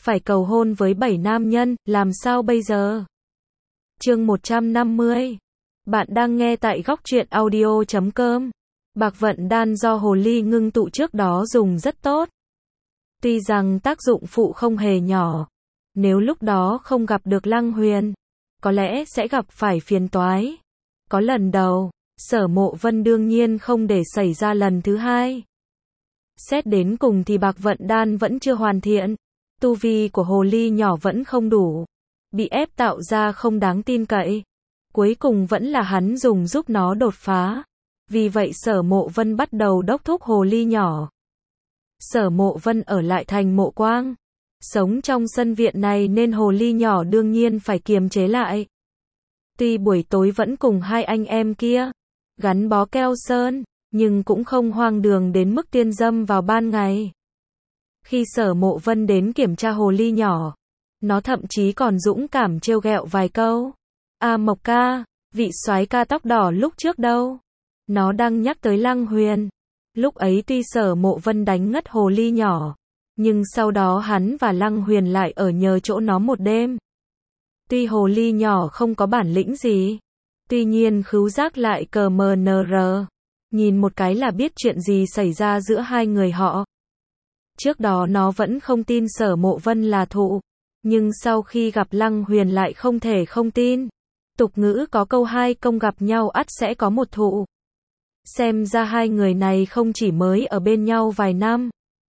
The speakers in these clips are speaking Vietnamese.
phải cầu hôn với 7 nam nhân, làm sao bây giờ? Chương 150. Bạn đang nghe tại góc truyện audio.com. Bạc vận đan do hồ ly ngưng tụ trước đó dùng rất tốt. Tuy rằng tác dụng phụ không hề nhỏ. Nếu lúc đó không gặp được Lăng Huyền, có lẽ sẽ gặp phải phiền toái. Có lần đầu, Sở Mộ Vân đương nhiên không để xảy ra lần thứ hai. Xét đến cùng thì bạc vận đan vẫn chưa hoàn thiện. Tu vi của hồ ly nhỏ vẫn không đủ. Bị ép tạo ra không đáng tin cậy. Cuối cùng vẫn là hắn dùng giúp nó đột phá. Vì vậy Sở Mộ Vân bắt đầu đốc thúc hồ ly nhỏ. Sở Mộ Vân ở lại thành Mộ Quang. Sống trong sân viện này nên hồ ly nhỏ đương nhiên phải kiềm chế lại. Tuy buổi tối vẫn cùng hai anh em kia gắn bó keo sơn, nhưng cũng không hoang đường đến mức tiên dâm vào ban ngày. Khi Sở Mộ Vân đến kiểm tra hồ ly nhỏ, nó thậm chí còn dũng cảm trêu ghẹo vài câu. A Mộc ca, vị soái ca tóc đỏ lúc trước đâu? Nó đang nhắc tới Lăng Huyền. Lúc ấy tuy Sở Mộ Vân đánh ngất hồ ly nhỏ, nhưng sau đó hắn và Lăng Huyền lại ở nhờ chỗ nó một đêm. Tuy hồ ly nhỏ không có bản lĩnh gì, tuy nhiên khứu giác lại cờ mờ nờ rờ. Nhìn một cái là biết chuyện gì xảy ra giữa hai người họ. Trước đó nó vẫn không tin Sở Mộ Vân là thụ, nhưng sau khi gặp Lăng Huyền lại không thể không tin. Tục ngữ có câu hai công gặp nhau ắt sẽ có một thụ. Xem ra hai người này không chỉ mới ở bên nhau vài năm.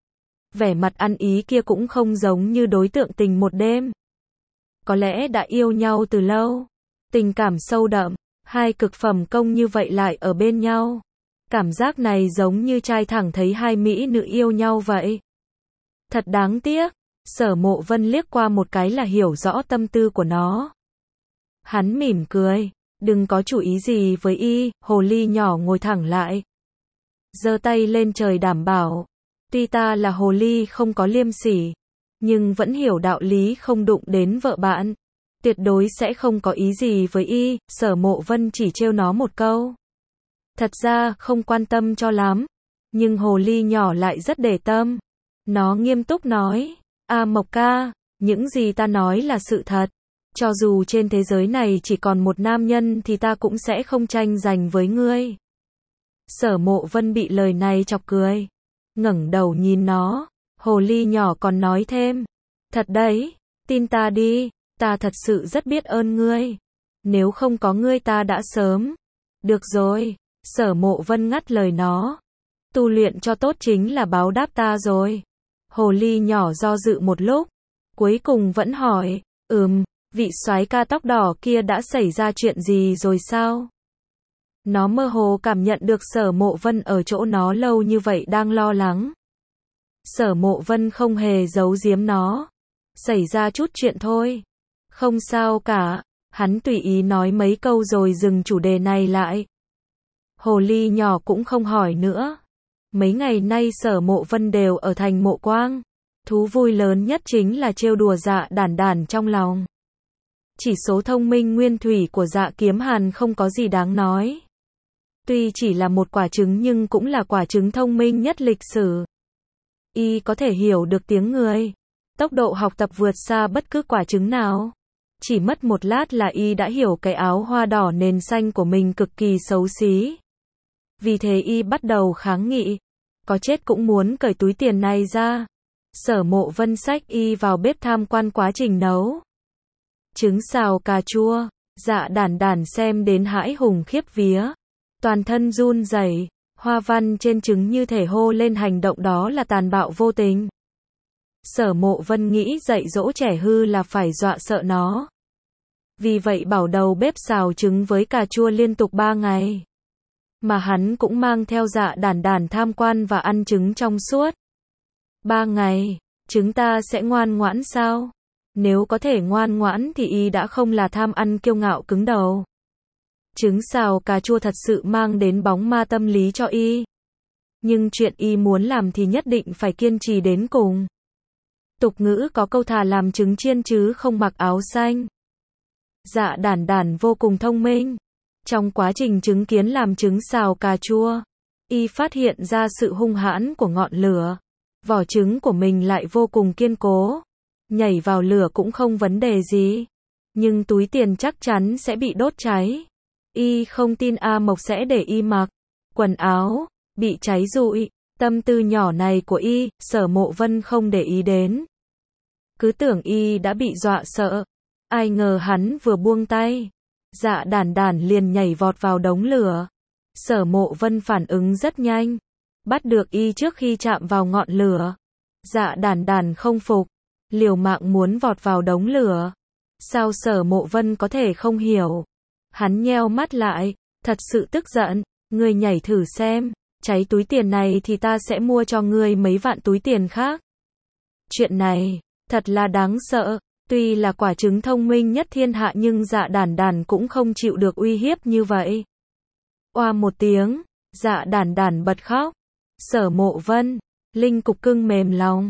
Vẻ mặt ăn ý kia cũng không giống như đối tượng tình một đêm. Có lẽ đã yêu nhau từ lâu. Tình cảm sâu đậm, hai cực phẩm công như vậy lại ở bên nhau. Cảm giác này giống như trai thẳng thấy hai mỹ nữ yêu nhau vậy. Thật đáng tiếc. Sở Mộ Vân liếc qua một cái là hiểu rõ tâm tư của nó. Hắn mỉm cười. Đừng có chủ ý gì với y. Hồ ly nhỏ ngồi thẳng lại, giơ tay lên trời đảm bảo. Tuy ta là hồ ly không có liêm sỉ, nhưng vẫn hiểu đạo lý không đụng đến vợ bạn. Tuyệt đối sẽ không có ý gì với y. Sở Mộ Vân chỉ trêu nó một câu. Thật ra không quan tâm cho lắm, nhưng hồ ly nhỏ lại rất để tâm. Nó nghiêm túc nói, A Mộc ca, những gì ta nói là sự thật. Cho dù trên thế giới này chỉ còn một nam nhân thì ta cũng sẽ không tranh giành với ngươi. Sở Mộ Vân bị lời này chọc cười, ngẩng đầu nhìn nó. Hồ ly nhỏ còn nói thêm, thật đấy, tin ta đi, ta thật sự rất biết ơn ngươi. Nếu không có ngươi ta đã sớm. Được rồi. Sở Mộ Vân ngắt lời nó. Tu luyện cho tốt chính là báo đáp ta rồi. Hồ ly nhỏ do dự một lúc, cuối cùng vẫn hỏi, vị soái ca tóc đỏ kia đã xảy ra chuyện gì rồi sao? Nó mơ hồ cảm nhận được Sở Mộ Vân ở chỗ nó lâu như vậy đang lo lắng. Sở Mộ Vân không hề giấu giếm nó. Xảy ra chút chuyện thôi. Không sao cả. Hắn tùy ý nói mấy câu rồi dừng chủ đề này lại. Hồ ly nhỏ cũng không hỏi nữa. Mấy ngày nay Sở Mộ Vân đều ở thành Mộ Quang. Thú vui lớn nhất chính là trêu đùa Dạ Đản Đản trong lòng. Chỉ số thông minh nguyên thủy của Dạ Kiếm Hàn không có gì đáng nói. Tuy chỉ là một quả trứng nhưng cũng là quả trứng thông minh nhất lịch sử. Y có thể hiểu được tiếng người. Tốc độ học tập vượt xa bất cứ quả trứng nào. Chỉ mất một lát là y đã hiểu cái áo hoa đỏ nền xanh của mình cực kỳ xấu xí. Vì thế y bắt đầu kháng nghị. Có chết cũng muốn cởi túi tiền này ra. Sở Mộ Vân xách y vào bếp tham quan quá trình nấu trứng xào cà chua. Dạ Đản Đản xem đến hãi hùng khiếp vía. Toàn thân run rẩy. Hoa văn trên trứng như thể hô lên hành động đó là tàn bạo vô tình. Sở Mộ Vân nghĩ dạy dỗ trẻ hư là phải dọa sợ nó. Vì vậy bảo đầu bếp xào trứng với cà chua liên tục 3 ngày. Mà hắn cũng mang theo Dạ Đản Đản tham quan và ăn trứng trong suốt 3 ngày. Chúng ta sẽ ngoan ngoãn sao? Nếu có thể ngoan ngoãn thì y đã không là tham ăn kiêu ngạo cứng đầu. Trứng xào cà chua thật sự mang đến bóng ma tâm lý cho y. Nhưng chuyện y muốn làm thì nhất định phải kiên trì đến cùng. Tục ngữ có câu thà làm trứng chiên chứ không mặc áo xanh. Dạ Đản Đản vô cùng thông minh. Trong quá trình chứng kiến làm trứng xào cà chua, y phát hiện ra sự hung hãn của ngọn lửa. Vỏ trứng của mình lại vô cùng kiên cố. nhảy vào lửa cũng không vấn đề gì. Nhưng túi tiền chắc chắn sẽ bị đốt cháy. Y không tin A Mộc sẽ để Y mặc quần áo bị cháy rụi. Tâm tư nhỏ này của Y, Sở Mộ Vân không để ý đến. Cứ tưởng Y đã bị dọa sợ. Ai ngờ hắn vừa buông tay, Dạ Đản Đản liền nhảy vọt vào đống lửa. Sở Mộ Vân phản ứng rất nhanh, bắt được Y trước khi chạm vào ngọn lửa. Dạ Đản Đản không phục, liều mạng muốn vọt vào đống lửa. Sao Sở Mộ Vân có thể không hiểu? Hắn nheo mắt lại, thật sự tức giận, ngươi nhảy thử xem, cháy túi tiền này thì ta sẽ mua cho ngươi mấy vạn túi tiền khác. Chuyện này, thật là đáng sợ, tuy là quả trứng thông minh nhất thiên hạ nhưng Dạ Đản Đản cũng không chịu được uy hiếp như vậy. Oa một tiếng, Dạ Đản Đản bật khóc. Sở Mộ Vân, Linh Cục Cưng mềm lòng.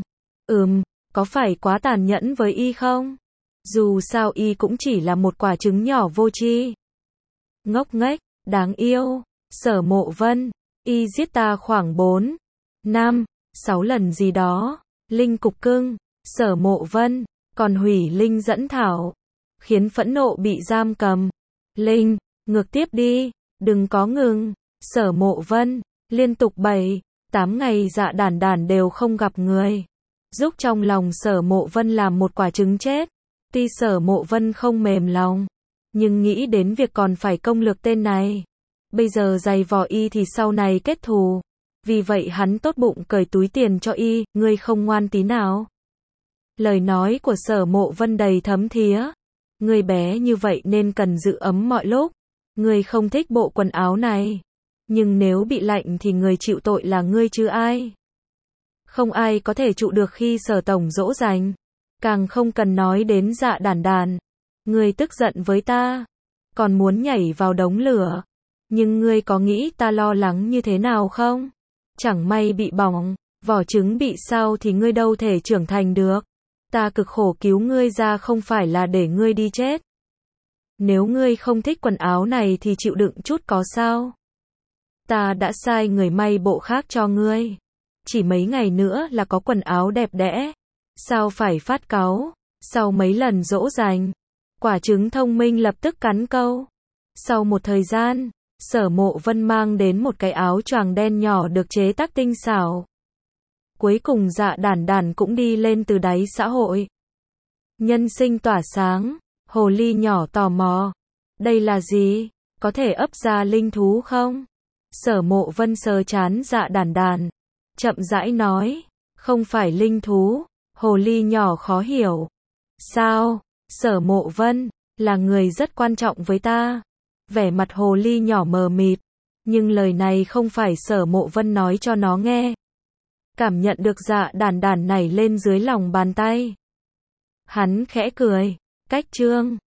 Có phải quá tàn nhẫn với Y không? Dù sao Y cũng chỉ là một quả trứng nhỏ vô tri. Ngốc nghếch, đáng yêu. Sở Mộ Vân, Y giết ta khoảng 4, 5, 6 lần gì đó. Linh Cục Cưng, Sở Mộ Vân, còn hủy Linh dẫn thảo, khiến phẫn nộ bị giam cầm. Linh, ngược tiếp đi, đừng có ngừng. Sở Mộ Vân, liên tục 7, 8 ngày Dạ Đản Đản đều không gặp người. Giúp trong lòng Sở Mộ Vân làm một quả trứng chết. Tuy Sở Mộ Vân không mềm lòng, nhưng nghĩ đến việc còn phải công lược tên này. Bây giờ giày vò Y thì sau này kết thù. Vì vậy hắn tốt bụng cởi túi tiền cho Y, ngươi không ngoan tí nào. Lời nói của Sở Mộ Vân đầy thấm thía. Ngươi bé như vậy nên cần giữ ấm mọi lúc. Ngươi không thích bộ quần áo này. Nhưng nếu bị lạnh thì người chịu tội là ngươi chứ ai. Không ai có thể trụ được khi Sở Tổng dỗ dành. Càng không cần nói đến Dạ Đản Đản. Ngươi tức giận với ta, còn muốn nhảy vào đống lửa. Nhưng ngươi có nghĩ ta lo lắng như thế nào không? Chẳng may bị bỏng, vỏ trứng bị sao thì ngươi đâu thể trưởng thành được. Ta cực khổ cứu ngươi ra không phải là để ngươi đi chết. Nếu ngươi không thích quần áo này thì chịu đựng chút có sao? Ta đã sai người may bộ khác cho ngươi. Chỉ mấy ngày nữa là có quần áo đẹp đẽ. Sao phải phát cáu? Sau mấy lần dỗ dành, quả trứng thông minh lập tức cắn câu. Sau một thời gian, Sở Mộ Vân mang đến một cái áo choàng đen nhỏ được chế tác tinh xảo. Cuối cùng Dạ Đản Đản cũng đi lên từ đáy xã hội. Nhân sinh tỏa sáng, hồ ly nhỏ tò mò. Đây là gì? Có thể ấp ra linh thú không? Sở Mộ Vân sờ trán Dạ Đản Đản, chậm rãi nói, không phải linh thú. Hồ ly nhỏ khó hiểu. Sao? Sở Mộ Vân, là người rất quan trọng với ta. Vẻ mặt hồ ly nhỏ mờ mịt. Nhưng lời này không phải Sở Mộ Vân nói cho nó nghe. Cảm nhận được Dạ Đản Đản nảy lên dưới lòng bàn tay. Hắn khẽ cười. Cách chương